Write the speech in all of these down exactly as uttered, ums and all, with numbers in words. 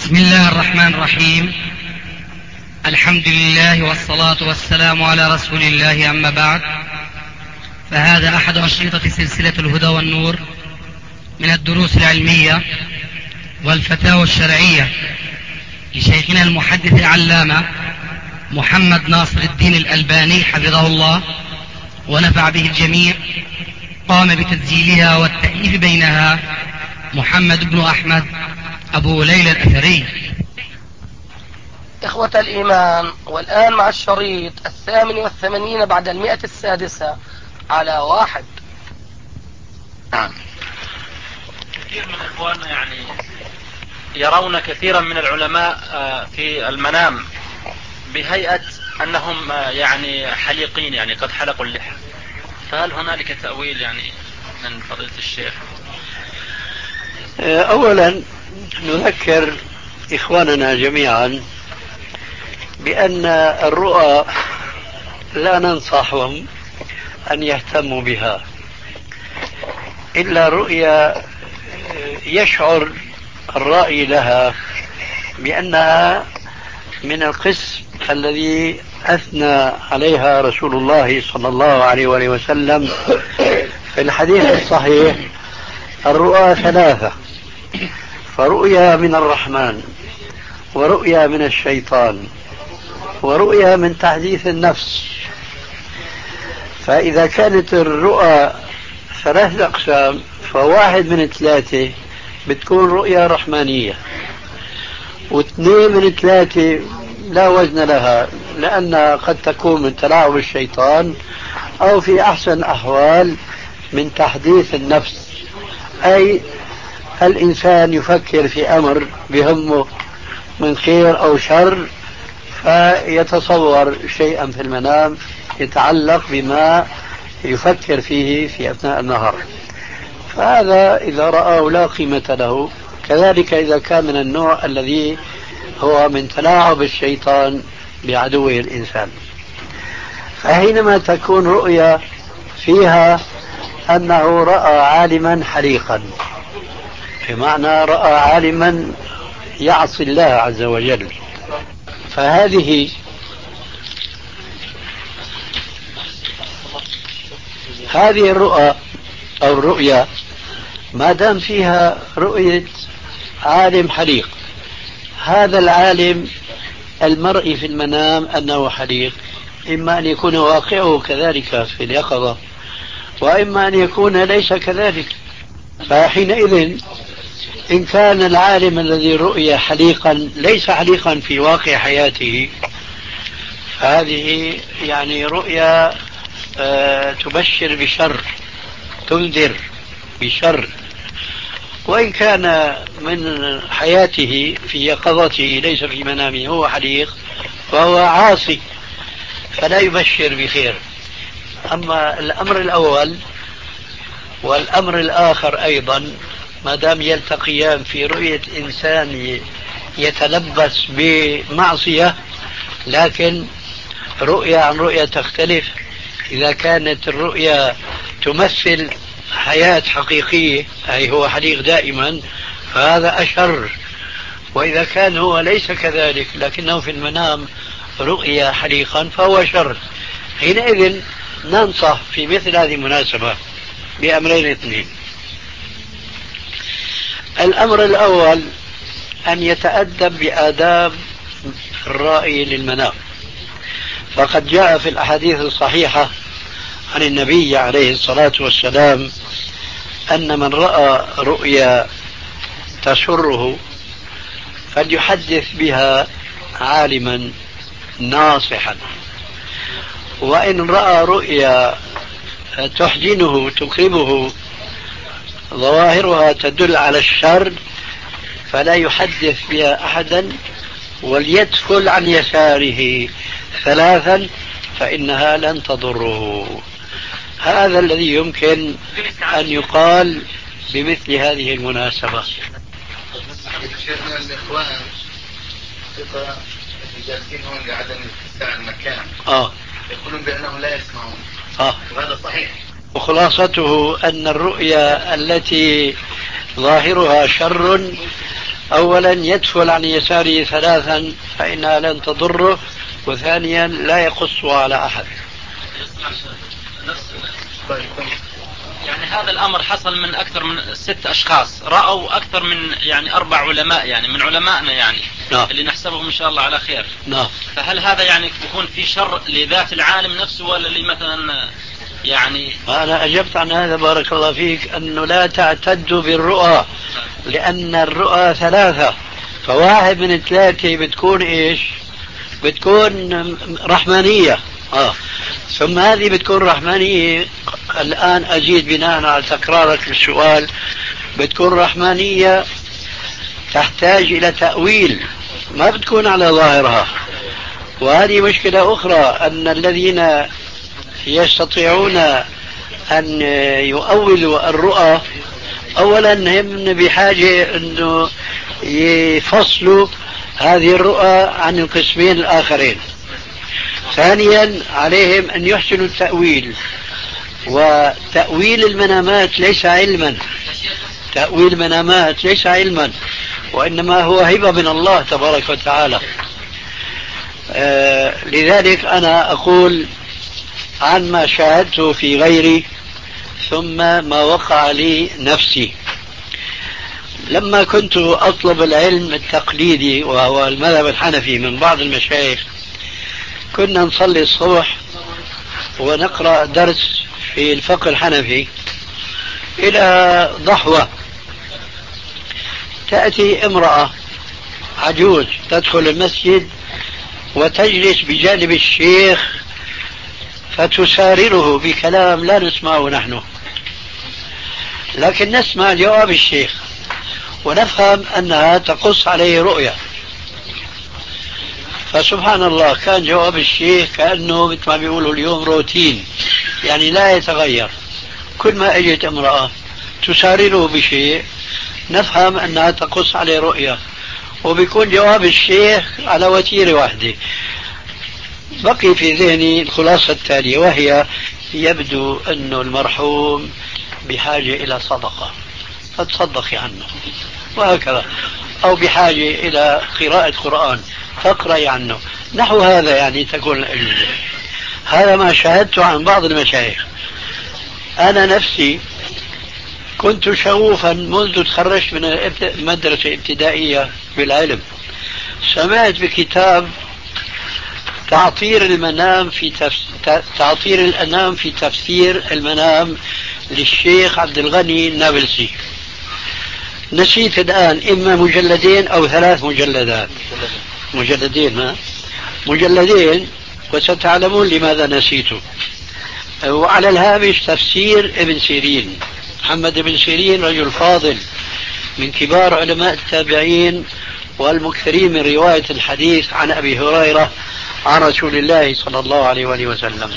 بسم الله الرحمن الرحيم. الحمد لله والصلاة والسلام على رسول الله، أما بعد، فهذا أحد أشرطة سلسلة الهدى والنور من الدروس العلمية والفتاوى الشرعية لشيخنا المحدث العلامة محمد ناصر الدين الألباني حفظه الله ونفع به الجميع. قام بتسجيلها والتأليف بينها محمد بن أحمد أبو ليلى الأثري. إخوة الإيمان، والآن مع الشريط الثامن والثمانين بعد المئة السادسة على واحد. نعم. كثير من إخواننا يعني يرون كثيرا من العلماء في المنام بهيئة أنهم يعني حليقين، يعني قد حلقوا اللحى، فهل هنالك تأويل يعني من فضيلة الشيخ؟ أولا نذكر إخواننا جميعا بأن الرؤى لا ننصحهم أن يهتموا بها إلا رؤيا يشعر الرائي لها بأنها من القسم الذي أثنى عليها رسول الله صلى الله عليه وآله وسلم في الحديث الصحيح: الرؤى ثلاثة، فرؤيا من الرحمن، ورؤيا من الشيطان، ورؤيا من تحديث النفس. فإذا كانت الرؤى ثلاثة أقسام، فواحد من ثلاثة بتكون رؤيا رحمانية، واثنين من ثلاثة لا وزن لها، لأنها قد تكون من تلاعب الشيطان، أو في أحسن الأحوال من تحديث النفس، أي الإنسان يفكر في أمر بهمه من خير أو شر، فيتصور شيئا في المنام يتعلق بما يفكر فيه في أثناء النهار، فهذا إذا رأى لا قيمة له. كذلك إذا كان من النوع الذي هو من تلاعب الشيطان بعدوه الإنسان، فحينما تكون رؤيا فيها أنه رأى عالما حريقا، بمعنى رأى عالما يعصي الله عز وجل، فهذه هذه الرؤى أو الرؤيا ما دام فيها رؤية عالم حريق، هذا العالم المرئي في المنام أنه حريق، إما أن يكون واقعه كذلك في اليقظة، وإما أن يكون ليس كذلك. فحينئذ إن كان العالم الذي رؤي حليقا ليس حليقا في واقع حياته، هذه يعني رؤيا آه تبشر بشر، تنذر بشر. وإن كان من حياته في يقظته ليس في منامه هو حليق، فهو عاصي فلا يبشر بخير. أما الأمر الأول والأمر الآخر أيضا ما دام يلتقيان في رؤية إنسان يتلبس بمعصية، لكن رؤية عن رؤية تختلف. إذا كانت الرؤية تمثل حياة حقيقية، أي هو حليق دائما، فهذا أشر. وإذا كان هو ليس كذلك لكنه في المنام رؤية حليقا فهو شر. حينئذ ننصح في مثل هذه المناسبة بأمرين اثنين: الأمر الأول أن يتأدب بآداب الرائي للمنام، فقد جاء في الأحاديث الصحيحة عن النبي عليه الصلاة والسلام أن من رأى رؤيا تسره فليحدث بها عالما ناصحا، وإن رأى رؤيا تحزنه تكرمه ظواهرها تدل على الشر فلا يحدث بها أحدا، وليدخل عن يساره ثلاثا فإنها لن تضره. هذا الذي يمكن أن يقال بمثل هذه المناسبة. شيخنا الإخوان جالسين هون لعدم اتساع المكان آه. يقولون بأنهم لا يسمعون، آه. وهذا صحيح. وخلاصته أن الرؤيا التي ظاهرها شر أولا يدفل عن يساره ثلاثا فإنها لن تضره، وثانيا لا يقص على أحد. يعني هذا الأمر حصل من أكثر من ست أشخاص رأوا أكثر من يعني أربع علماء، يعني من علمائنا يعني نعم. اللي نحسبهم إن شاء الله على خير. نعم. فهل هذا يعني يكون في شر لذات العالم نفسه ولا اللي مثلا يعني؟ أنا أجبت عن هذا بارك الله فيك، أنه لا تعتدوا بالرؤى، لأن الرؤى ثلاثة، فواحد من ثلاثة بتكون إيش؟ بتكون رحمانية. آه. ثم هذه بتكون رحمانية، الآن أزيد بناء على تكرارك للسؤال، بتكون رحمانية تحتاج إلى تأويل، ما بتكون على ظاهرها. وهذه مشكلة أخرى، أن الذين يستطيعون أن يؤولوا الرؤى أولا هم بحاجة أنه يفصلوا هذه الرؤى عن القسمين الآخرين. ثانيا عليهم أن يحسنوا التأويل، وتأويل المنامات ليس علما، تأويل المنامات ليس علما، وإنما هو هبة من الله تبارك وتعالى. آه لذلك أنا أقول عن ما شاهدته في غيري ثم ما وقع لي نفسي. لما كنت أطلب العلم التقليدي وهو المذهب الحنفي من بعض المشايخ، كنا نصلي الصبح ونقرأ درس في الفقه الحنفي إلى ضحوة، تأتي امرأة عجوز تدخل المسجد وتجلس بجانب الشيخ فتسارره بكلام لا نسمعه نحن، لكن نسمع جواب الشيخ ونفهم أنها تقص عليه رؤيا. فسبحان الله كان جواب الشيخ كأنه مثل ما بيقولوا اليوم روتين، يعني لا يتغير. كل ما اجت امرأة تسارره بشيء نفهم أنها تقص عليه رؤيا، وبيكون جواب الشيخ على وتيرة واحدة. بقي في ذهني الخلاصة التالية، وهي يبدو أن المرحوم بحاجة إلى صدقة فتصدقي عنه، وهكذا، أو بحاجة إلى قراءة قرآن فاقرأي عنه، نحو هذا يعني تكون الأجوبة. هذا ما شاهدته عن بعض المشايخ. أنا نفسي كنت شغوفا منذ تخرجت من مدرسة ابتدائية بالعلم، سمعت بكتاب تعطير المنام في تفس... تعطير الأنام في تفسير المنام للشيخ عبد الغني النابلسي. نسيت الآن إما مجلدين أو ثلاث مجلدات، مجلدين ها مجلدين وستعلمون لماذا نسيته. وعلى الهامش تفسير ابن سيرين، محمد بن سيرين رجل فاضل من كبار علماء التابعين والمكثرين من رواية الحديث عن أبي هريرة عن رسول الله صلى الله عليه وآله وسلم.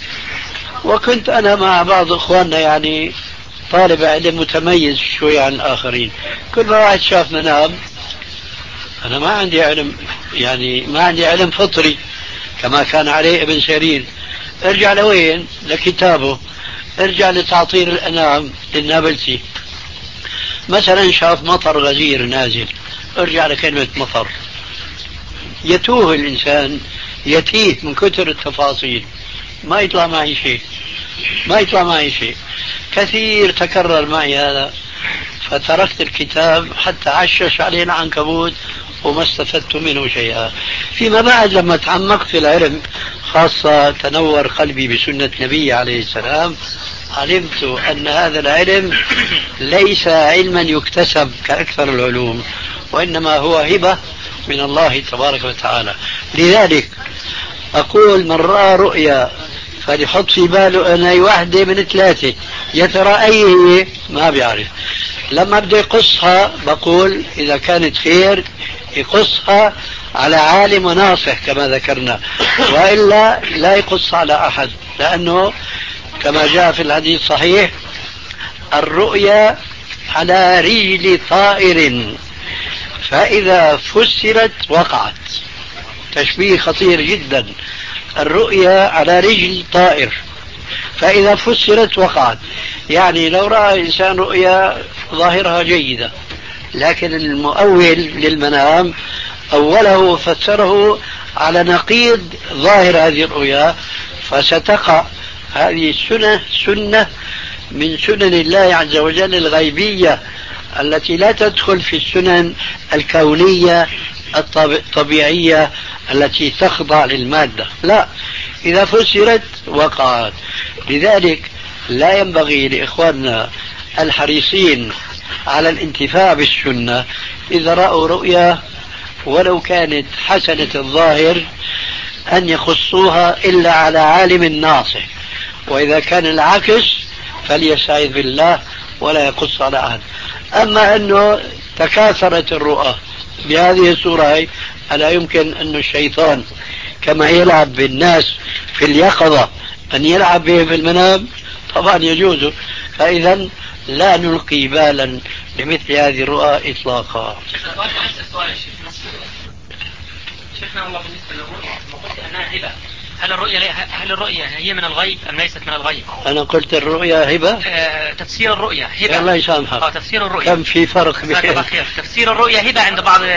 وكنت أنا مع بعض إخواننا يعني طالب علم متميز شوي عن الآخرين، كل ما واحد شاف منام، أنا ما عندي علم، يعني ما عندي علم فطري كما كان عليه ابن سيرين. ارجع لوين؟ لكتابه، ارجع لتعطير الأنام للنابلسي. مثلا شاف مطر غزير نازل، ارجع لكلمة مطر. يتوه الإنسان، يتيه من كثر التفاصيل، ما يطلع معي شيء، ما يطلع معي شيء. كثير تكرر معي هذا، فتركت الكتاب حتى عشش عليه العنكبوت وما استفدت منه شيئا. فيما بعد لما تعمقت في العلم، خاصة تنور قلبي بسنة النبي عليه السلام، علمت أن هذا العلم ليس علما يكتسب كأكثر العلوم، وإنما هو هبة من الله تبارك وتعالى. لذلك أقول من رأى رؤيا فليحط في باله أن أي واحدة من ثلاثة، يا ترى أي هي ما بيعرف. لما بدي يقصها بقول إذا كانت خير يقصها على عالم وناصح كما ذكرنا، وإلا لا يقص على أحد، لأنه كما جاء في الحديث الصحيح الرؤيا على رجل طائر فإذا فسرت وقعت. تشبيه خطير جدا، الرؤيا على رجل طائر فإذا فسرت وقعت. يعني لو رأى إنسان رؤيا ظاهرها جيدة لكن المؤول للمنام أوله فسره على نقيض ظاهر هذه الرؤيا، فستقع هذه السنة سنة من سنن الله عز وجل الغيبية التي لا تدخل في السنن الكونية الطبيعية التي تخضع للمادة، لا، إذا فسرت وقعت. لذلك لا ينبغي لإخواننا الحريصين على الانتفاع بالسنة إذا رأوا رؤيا ولو كانت حسنة الظاهر أن يخصوها إلا على عالم ناصح، وإذا كان العكس فليستعذ بالله ولا يقص على أحد. أما أنه تكاثرت الرؤى بهذه الصورة، ألا يمكن أن الشيطان كما يلعب بالناس في اليقظة أن يلعب به في المنام؟ طبعا يجوز. فإذا لا نلقي بالا لمثل هذه الرؤى إطلاقا. شيخنا الله بالنسبة للرؤيا قلت أنها هبة، هل الرؤيا هل الرؤيا هي من الغيب أم ليست من الغيب؟ أنا قلت الرؤيا هبة. آه، تفسير الرؤيا هبة. الله يسامحك. آه، تفسير الرؤيا. كم في فرق بين تفسير الرؤيا هبة عند بعض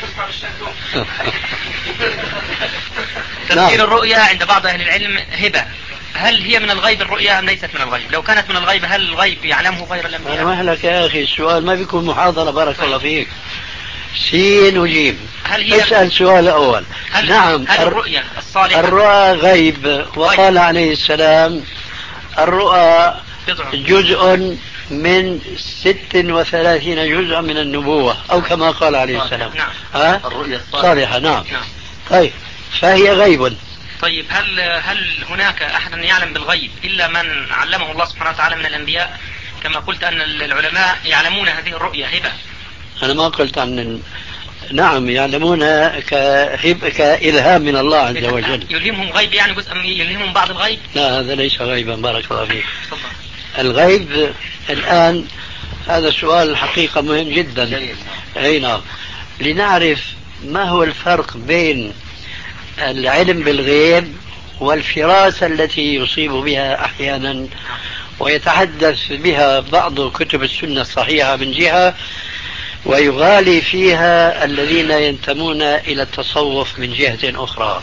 تفسير الرؤيا عند بعض أهل العلم هبة. هل هي من الغيب الرؤيا أم ليست من الغيب؟ لو كانت من الغيب هل الغيب يعلمه غير الأنبياء؟ أنا مهلك يا أخي، السؤال ما بيكون محاضرة. بارك الله فيك. سين وجيم. هل هي اسأل سؤال أول. هل نعم. هل الرؤيا الصالحة الرؤى غيب، وقال عليه السلام الرؤى جزء من ست وثلاثين جزءا من النبوة، أو كما قال عليه السلام. نعم. ها؟ الرؤيا صالحة. نعم. نعم. طيب، فهي غيب. طيب هل هل هناك أحد يعلم بالغيب إلا من علمه الله سبحانه وتعالى من الأنبياء؟ كما قلت أن العلماء يعلمون هذه الرؤيا هبة. أنا ما قلت عن نعم يعلمونها كهب كإلهام من الله عز وجل. يلهمهم غيب يعني جزء يلهمهم بعض الغيب؟ لا، هذا ليس غيبا. بارك الله فيك. الغيب الآن هذا سؤال الحقيقة مهم جدا. أي نعم. لنعرف ما هو الفرق بين العلم بالغيب والفراسة التي يصيب بها أحيانا ويتحدث بها بعض كتب السنة الصحيحة من جهة، ويغالي فيها الذين ينتمون إلى التصوف من جهة أخرى.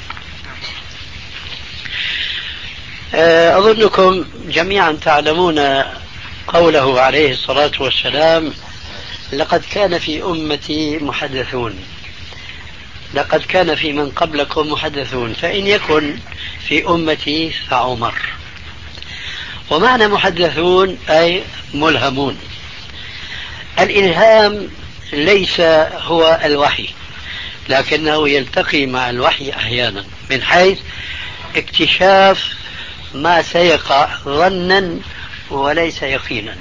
أظنكم جميعا تعلمون قوله عليه الصلاة والسلام: لقد كان في أمتي محدثون، لقد كان في من قبلكم محدثون، فإن يكن في أمتي فعمر. ومعنى محدثون أي ملهمون. الإلهام ليس هو الوحي، لكنه يلتقي مع الوحي أحيانا من حيث اكتشاف ما سيقع ظنا وليس يقينا،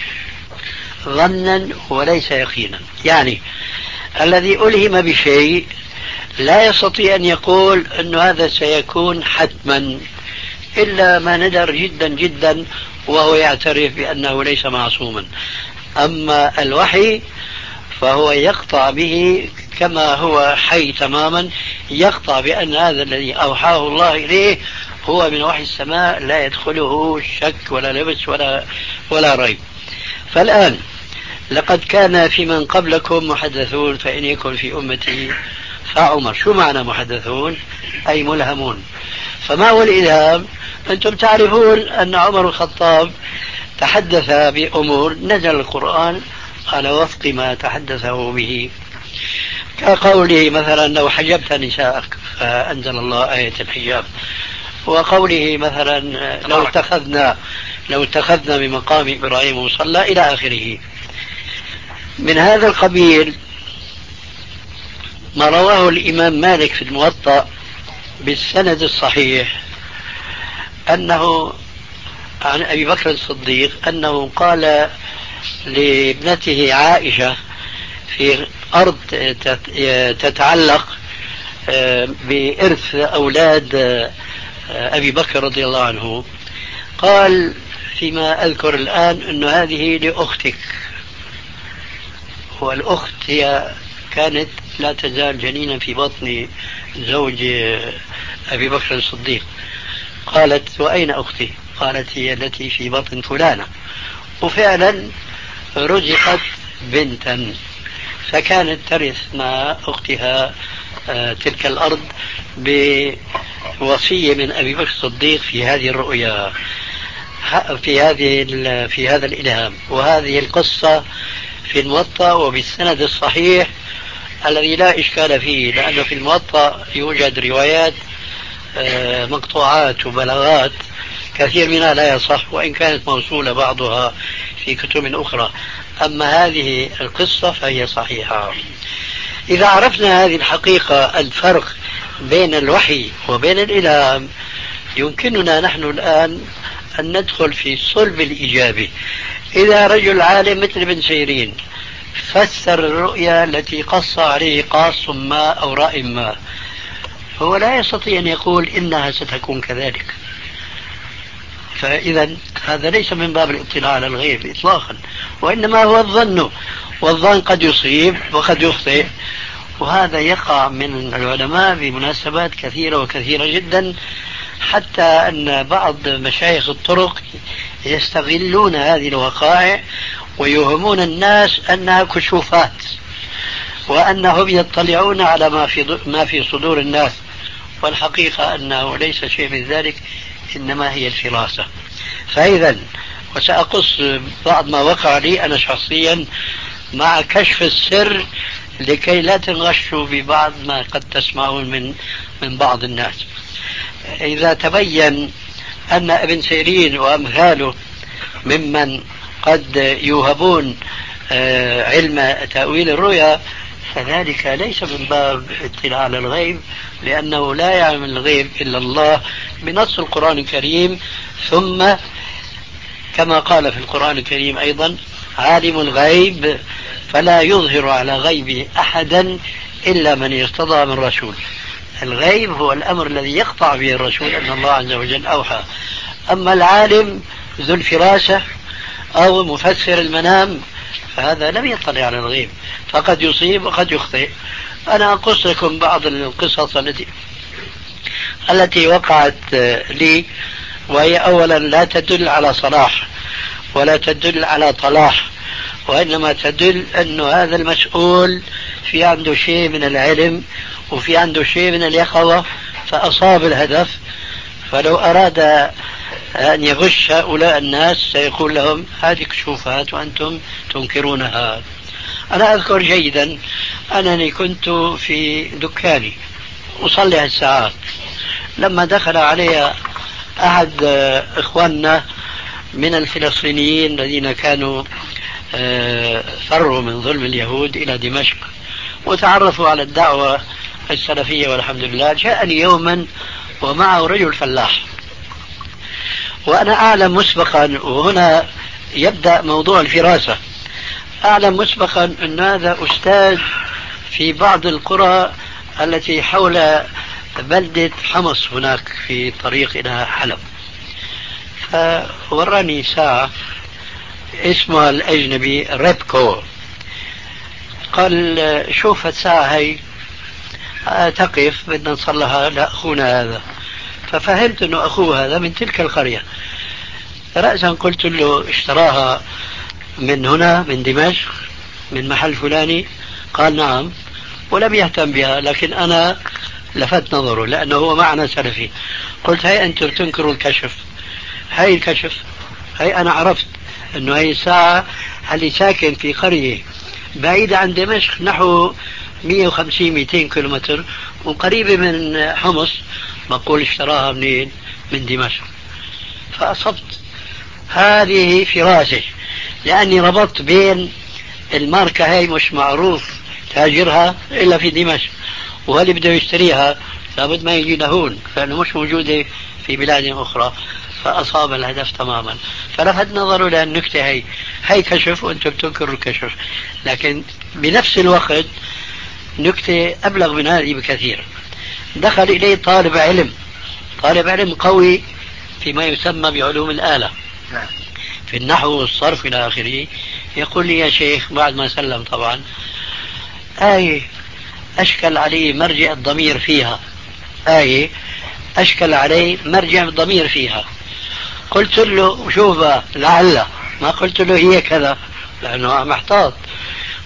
ظنا وليس يقينا. يعني الذي ألهم بشيء لا يستطيع أن يقول أن هذا سيكون حتما إلا ما ندر جدا جدا وهو يعترف بأنه ليس معصوما. أما الوحي فهو يقطع به كما هو حي تماما، يقطع بأن هذا الذي أوحاه الله إليه هو من وحي السماء لا يدخله شك ولا لبس ولا, ولا ريب. فالآن لقد كان في من قبلكم محدثون فإن يكن في أمتي فعمر. شو معنى محدثون؟ أي ملهمون. فما هو الإلهام؟ أنتم تعرفون أن عمر الخطاب تحدث بأمور نزل القرآن على وفق ما تحدثه به، كقوله مثلا: لو حجبت نساءك فأنزل الله آية الحجاب، وقوله مثلا: لو اتخذنا لو اتخذنا من مقام إبراهيم مصلى، إلى آخره. من هذا القبيل ما رواه الإمام مالك في الموطأ بالسند الصحيح أنه عن أبي بكر الصديق أنه قال لابنته عائشة في أرض تتعلق بإرث أولاد أبي بكر رضي الله عنه، قال فيما أذكر الآن أن هذه لأختك، والأخت هي كانت لا تزال جنينا في بطن زوج أبي بكر الصديق. قالت: وأين أختي؟ قالت: هي التي في بطن فلانة. وفعلا رزقت بنتا فكانت ترث مع أختها تلك الأرض بوصية من أبي بكر الصديق في هذه الرؤيا، في هذه في هذا الإلهام. وهذه القصة في الموطأ وبالسند الصحيح الذي لا إشكال فيه، لأنه في الموطأ يوجد روايات مقطوعات وبلاغات كثير منها لا يصح، وإن كانت موصولة بعضها في كتب أخرى. أما هذه القصة فهي صحيحة. إذا عرفنا هذه الحقيقة، الفرق بين الوحي وبين الإلهام، يمكننا نحن الآن أن ندخل في صلب الإجابة. إذا رجل عالم مثل ابن سيرين فسر الرؤيا التي قص عليه قاص ما أو رأي ما، هو لا يستطيع أن يقول إنها ستكون كذلك. فإذا هذا ليس من باب الاطلاع على الغيب إطلاقا، وإنما هو الظن، والظن قد يصيب وقد يخطئ. وهذا يقع من العلماء بمناسبات كثيرة وكثيرة جدا، حتى أن بعض مشايخ الطرق يستغلون هذه الوقائع ويوهمون الناس أنها كشوفات، وأنهم يطلعون على ما في ما في صدور الناس، والحقيقة أنه ليس شيء من ذلك، إنما هي الفراسة. فإذا وسأقص بعض ما وقع لي أنا شخصيا مع كشف السر لكي لا تنغشوا ببعض ما قد تسمعون من من بعض الناس. إذا تبين أن ابن سيرين وأمثاله ممن قد يوهبون علم تأويل الرؤيا، فذلك ليس من باب اطلاع على الغيب، لأنه لا يعلم الغيب إلا الله بنص القرآن الكريم. ثم كما قال في القرآن الكريم أيضا: عالم الغيب فلا يظهر على غيبه أحدا إلا من ارتضى من رسول. الغيب هو الأمر الذي يقطع به الرسول أن الله عز وجل أوحى. أما العالم ذو الفراسة أو مفسر المنام فهذا لم يطلع على الغيب، فقد يصيب وقد يخطئ. أنا أقص لكم بعض القصص التي التي وقعت لي، وهي أولا لا تدل على صلاح ولا تدل على طلاح، وإنما تدل أن هذا المسؤول في عنده شيء من العلم وفي عنده شيء من اليقظة فأصاب الهدف. فلو أراد أن يغش هؤلاء الناس سيقول لهم: هذه كشوفات وأنتم تنكرونها. أنا أذكر جيدا أنني كنت في دكاني أصلي هالساعات، لما دخل علي أحد إخواننا من الفلسطينيين الذين كانوا فروا من ظلم اليهود إلى دمشق وتعرفوا على الدعوة السلفية والحمد لله. جاءني يوما ومعه رجل فلاح، وأنا أعلم مسبقا، وهنا يبدأ موضوع الفراسة، أعلم مسبقا أن هذا أستاذ في بعض القرى التي حول بلدة حمص هناك في طريق إلى حلب. فوراني ساعة اسمها الأجنبي ريبكو، قال: شوف الساعة هي تقف بدنا نصلها لأخونا هذا. ففهمت أنه أخوه هذا من تلك القرية. رأسا قلت له: اشتراها من هنا من دمشق من محل فلاني؟ قال: نعم، ولم يهتم بها، لكن أنا لفت نظره لأنه هو معنا سلفي. قلت: هاي أنتم تنكروا الكشف، هاي الكشف، هاي أنا عرفت أنه هاي الساعة اللي ساكن في قرية بعيدة عن دمشق نحو مئة وخمسين مئتين كيلومتر وقريبة من حمص، بقول اشتراها منين؟ من دمشق. فأصبت. هذه فراسة، لأني ربطت بين الماركة هاي مش معروف تاجرها إلا في دمشق، وهل بده يشتريها لابد ما يجي لهون لأنه مش موجودة في بلاد أخرى. فأصاب الهدف تماما. فلفت نظره لأن نكتة هي هي كشف وأنتم بتنكروا الكشف، لكن بنفس الوقت نكتة أبلغ من هذه بكثير. دخل إليه طالب علم طالب علم قوي فيما يسمى بعلوم الآلة، في النحو والصرف إلى آخره. يقول لي: يا شيخ، بعد ما سلم طبعا، آية أشكل عليه مرجع الضمير فيها، آية أشكل عليه مرجع الضمير فيها. قلت له: شوف، لعل، ما قلت له هي كذا لأنه محتاط.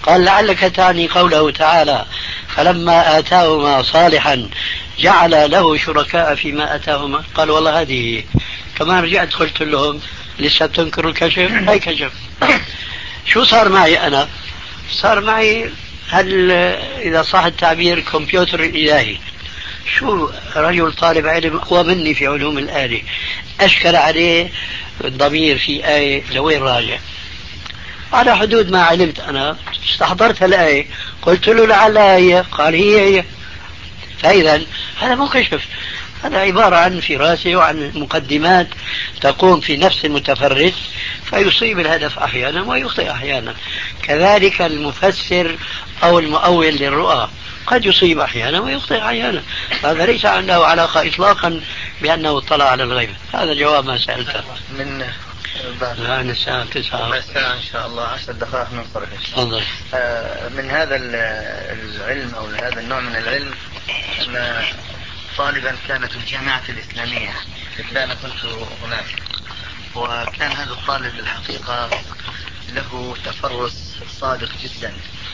قال لعلك تعني قوله تعالى فلما آتاهما صالحا جعل له شركاء فيما آتاهما. قال والله هذه كمان رجعت قلت لهم لسه تنكروا الكشف؟ هاي كشف. شو صار معي أنا؟ صار معي هل إذا صح التعبير كمبيوتر إلهي. شو رجل طالب علم أقوى مني في علوم الآلة أشكل عليه الضمير في آية لوين راجع على حدود ما علمت أنا. استحضرت الآية قلت له لعلها هي، قال هي هي. فإذا هذا مو كشف، هذا عبارة عن فراسة وعن مقدمات تقوم في نفس المتفرد فيصيب الهدف أحيانا ويخطئ أحيانا. كذلك المفسر أو المؤول للرؤى قد يصيب أحيانا ويخطئ أحيانا. هذا ليس عنده علاقة إطلاقا بأنه اطلع على الغيب. هذا جواب ما سألته. من الآن الساعة تسعة الساعة إن شاء الله عشر دقائق ننصرف. تفضل. من هذا العلم أو هذا النوع من العلم أن طالبا كان في الجامعة الإسلامية أنا كنت هناك، وكان هذا الطالب الحقيقة له تفرس صادق جدا.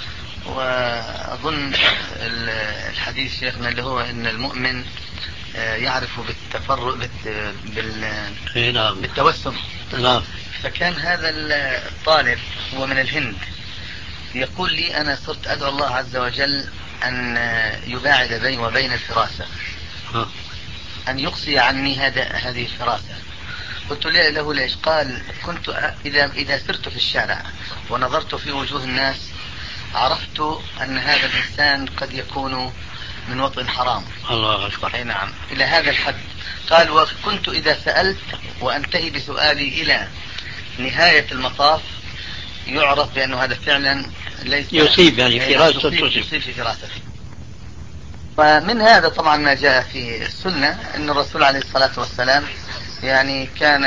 وأظن الحديث شيخنا اللي هو إن المؤمن يعرف بالتفرق بال... بالتوسم. فكان هذا الطالب هو من الهند يقول لي أنا صرت أدعو الله عز وجل أن يباعد بيني وبين الفراسة، أن يقصي عني هذا هذه الفراسة. قلت له ليش؟ قال كنت إذا إذا سرت في الشارع ونظرت في وجوه الناس عرفت أن هذا الإنسان قد يكون من وطن حرام. الله أكبر. أي نعم، إلى هذا الحد. قال وكنت إذا سألت وأنتهي بسؤالي إلى نهاية المطاف يعرف بأنه هذا فعلا ليس يصيب يعني فراسة يصيب في فراسته. ومن هذا طبعا ما جاء في السنة أن الرسول عليه الصلاة والسلام يعني كان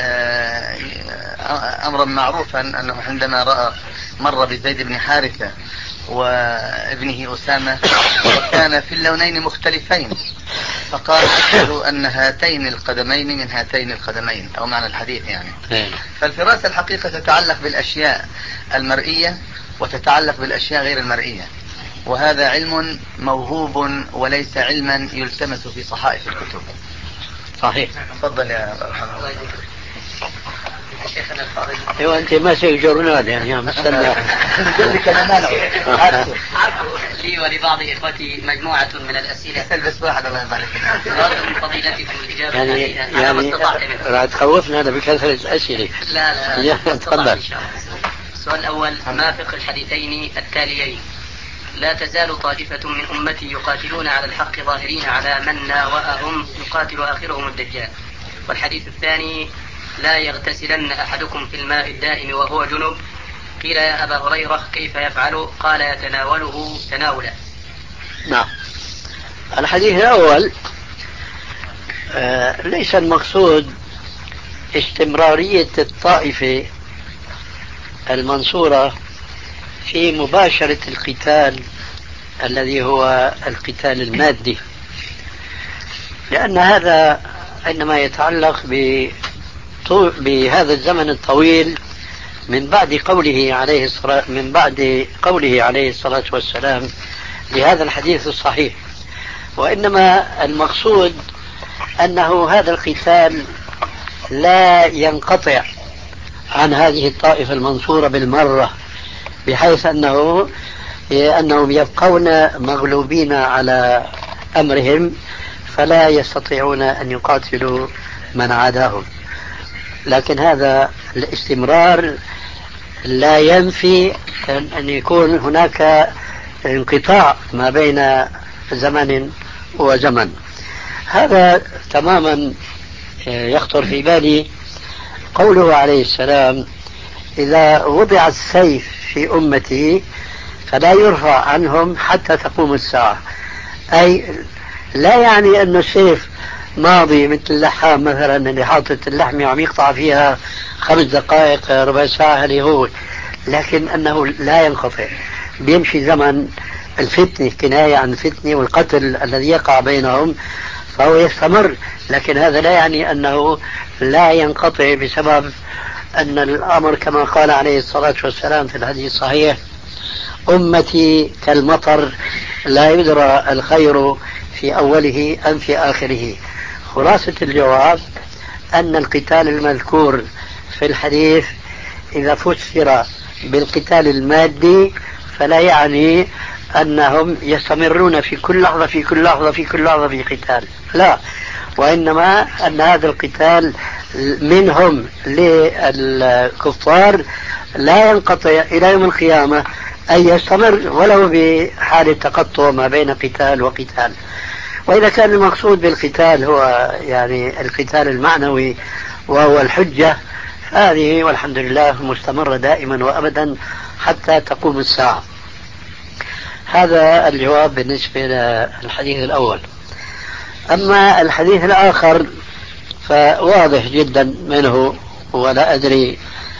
أمرا معروفا أنه عندما رأى مر بزيد بن حارثة وابنه أسامة وكان في اللونين مختلفين فقال أشهد أن هاتين القدمين من هاتين القدمين، أو معنى الحديث يعني. فالفراسة الحقيقة تتعلق بالأشياء المرئية وتتعلق بالأشياء غير المرئية، وهذا علم موهوب وليس علما يلتمس في صحائف الكتب. صحيح. تفضل يا رحمة شيخنا الفاضل. ايوه انت ماسك جورنال يعني يا مستنى. لي ولبعض اخوتي مجموعة من الاسئلة. تلبس واحد الله يبارك فيك. من فضيلتكم الاجابة يعني يعني راح تخوفنا هذا بكثرة اسئلة. لا لا تفضل. السؤال الاول ما فقه الحديثين التاليين؟ لا تزال طائفة من أمتي يقاتلون على الحق ظاهرين على من ناوأهم يقاتل آخرهم الدجال. والحديث الثاني لا يغتسلن أحدكم في الماء الدائم وهو جنب. قيل يا أبا هريرة كيف يفعل؟ قال يتناوله تناولا. نعم. الحديث الأول آه ليس المقصود استمرارية الطائفة المنصورة في مباشرة القتال الذي هو القتال المادي، لأن هذا عندما يتعلق بهذا الزمن الطويل من بعد قوله عليه الصلاة من بعد قوله عليه الصلاة والسلام لهذا الحديث الصحيح. وإنما المقصود أنه هذا القتال لا ينقطع عن هذه الطائفة المنصورة بالمرة، بحيث أنه أنهم يبقون مغلوبين على أمرهم فلا يستطيعون أن يقاتلوا من عاداهم. لكن هذا الاستمرار لا ينفي أن يكون هناك انقطاع ما بين زمن وزمن. هذا تماما يخطر في بالي قوله عليه السلام إذا وضع السيف في أمتي فلا يرفع عنهم حتى تقوم الساعة. أي لا يعني أن السيف ماضي مثل اللحام مثلا اللي حاطط اللحمة وعم يقطع فيها خمس دقائق ربع ساعة اللي هو، لكن أنه لا ينقطع، بيمشي زمن الفتنة كناية عن الفتنة والقتل الذي يقع بينهم فهو يستمر، لكن هذا لا يعني أنه لا ينقطع بسبب أن الأمر كما قال عليه الصلاة والسلام في الحديث الصحيح أمتي كالمطر لا يدرى الخير في أوله أم في آخره. خلاصة الجواب أن القتال المذكور في الحديث إذا فسر بالقتال المادي فلا يعني أنهم يستمرون في كل لحظة في كل لحظة في كل لحظة في قتال، لا، وإنما أن هذا القتال منهم للكفار لا ينقطع إلى يوم القيامة، أي يستمر ولو بحالة تقطع ما بين قتال وقتال. وإذا كان المقصود بالقتال هو يعني القتال المعنوي وهو الحجة، هذه والحمد لله مستمرة دائما وأبدا حتى تقوم الساعة. هذا الجواب بالنسبة للحديث الأول. أما الحديث الآخر فواضح جدا منه، ولا أدري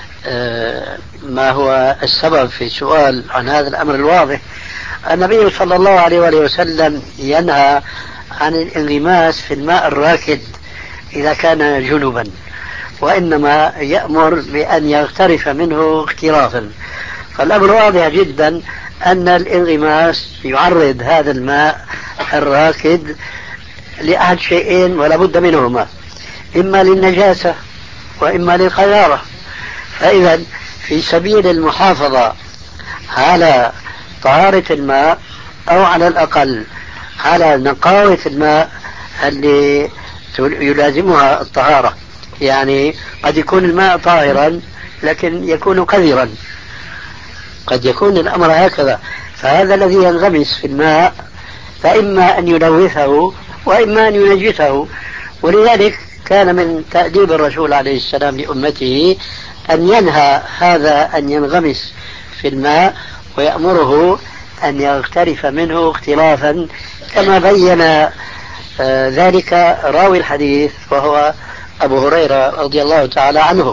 ما هو السبب في السؤال عن هذا الأمر الواضح. النبي صلى الله عليه وآله وسلم ينهى عن الانغماس في الماء الراكد إذا كان جنبا، وإنما يأمر بأن يغترف منه اغترافا. فالأمر واضح جدا أن الانغماس يعرض هذا الماء الراكد لأحد شيئين ولا بد منهما، إما للنجاسة وإما للقذارة. فإذا في سبيل المحافظة على طهارة الماء أو على الأقل على نقاوة الماء اللي يلازمها الطهارة، يعني قد يكون الماء طاهرا لكن يكون قذرا، قد يكون الأمر هكذا، فهذا الذي ينغمس في الماء فإما أن يلوثه وإما أن ينجسه. ولذلك كان من تأديب الرسول عليه السلام لأمته أن ينهى هذا أن ينغمس في الماء ويأمره أن يغترف منه اغترافا، كما بين ذلك راوي الحديث وهو أبو هريرة رضي الله تعالى عنه.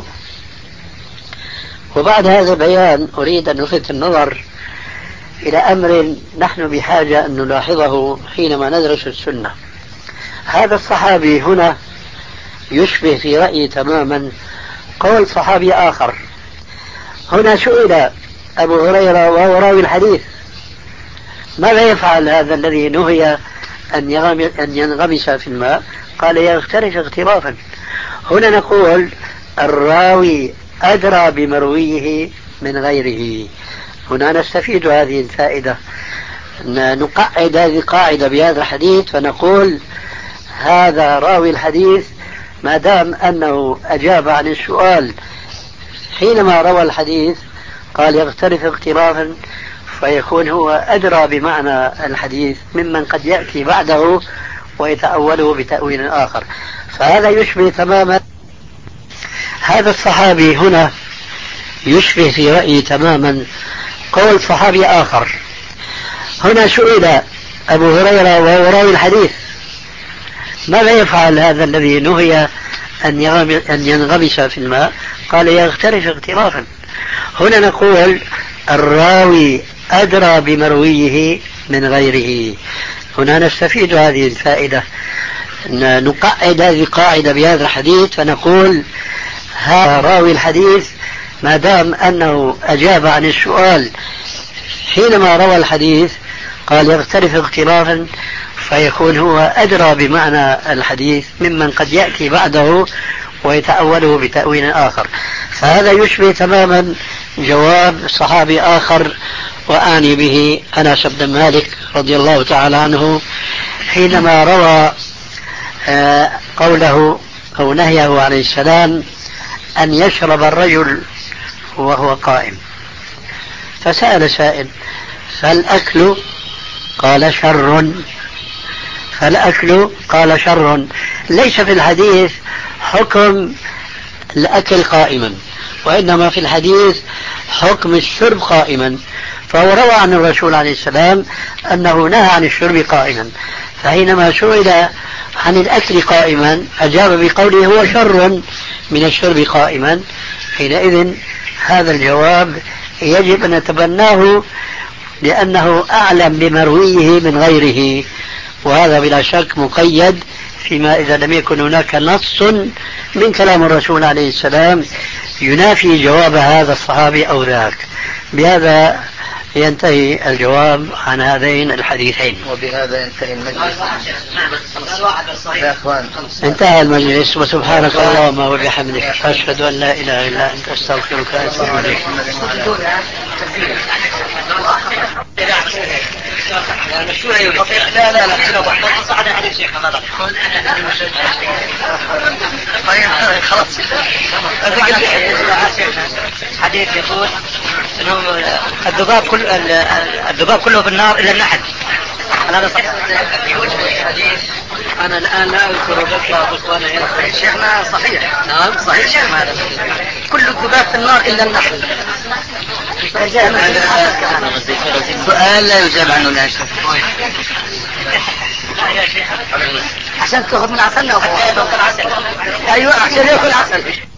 وبعد هذا البيان أريد أن نلفت النظر إلى أمر نحن بحاجة أن نلاحظه حينما ندرس السنة. هذا الصحابي هنا يشبه في رأيي تماما قول صحابي آخر. هنا سئل أبو هريرة وهو راوي الحديث ماذا يفعل هذا الذي نهي أن ينغمس في الماء؟ قال يغترف اغترافا. هنا نقول الراوي أدرى بمرويه من غيره. هنا نستفيد هذه الفائدة، نقعد هذه القاعدة بهذا الحديث فنقول هذا راوي الحديث ما دام أنه أجاب عن السؤال حينما روى الحديث قال يغترف اغترافا، فيكون هو أدرى بمعنى الحديث ممن قد يأتي بعده ويتأوله بتأويل آخر. فهذا يشبه تماما هذا الصحابي هنا يشبه في رأيي تماما قول صحابي آخر. هنا سئل أبو هريرة وهو راوي الحديث ماذا يفعل هذا الذي نهي أن ينغمس في الماء؟ قال يغترف اغترافا. هنا نقول الراوي أدرى بمرويه من غيره. هنا نستفيد هذه الفائدة، نقعد هذه القاعدة بهذا الحديث فنقول هذا راوي الحديث ما دام أنه أجاب عن السؤال حينما روى الحديث قال يغترف اغترافا، فيكون هو أدرى بمعنى الحديث ممن قد يأتي بعده ويتأوله بتأويل آخر. فهذا يشبه تماما جواب صحابي آخر، وأعني به أنس بن مالك رضي الله تعالى عنه حينما روى قوله أو نهيه عليه السلام أن يشرب الرجل وهو قائم. فسأل سائل فالأكل؟ قال شر. فالأكل قال شر. ليس في الحديث حكم الأكل قائما، وإنما في الحديث حكم الشرب قائما. فهو روى عن الرسول عليه السلام أنه نهى عن الشرب قائما، فحينما سئل عن الأكل قائما أجاب بقوله هو شر من الشرب قائما. حينئذ هذا الجواب يجب أن نتبناه لأنه أعلم بمرويه من غيره، وهذا بلا شك مقيد فيما إذا لم يكن هناك نص من كلام الرسول عليه السلام ينافي جواب هذا الصحابي أو ذاك. بهذا ينتهي الجواب عن هذين الحديثين. وبهذا ينتهي المجلس يا أخوان. انتهى المجلس، وسبحانك اللهم وبحمدك أشهد أن لا إله إلا أنت أستغفرك وأتوب إليك. لا لا لا خلاص. حديث يقول انه الذباب كل الذباب كله في النار الا النحل. هذا صحيح في وجه الحديث. انا الان لا اذكر بس اخوانا شيخنا صحيح. نعم صحيح شيخنا هذا كل الذباب في النار الا النحل. سؤال لا يجاب عنه لا شيخ. عشان تاخذ من عسلنا. ايوه عشان ياكل عسل.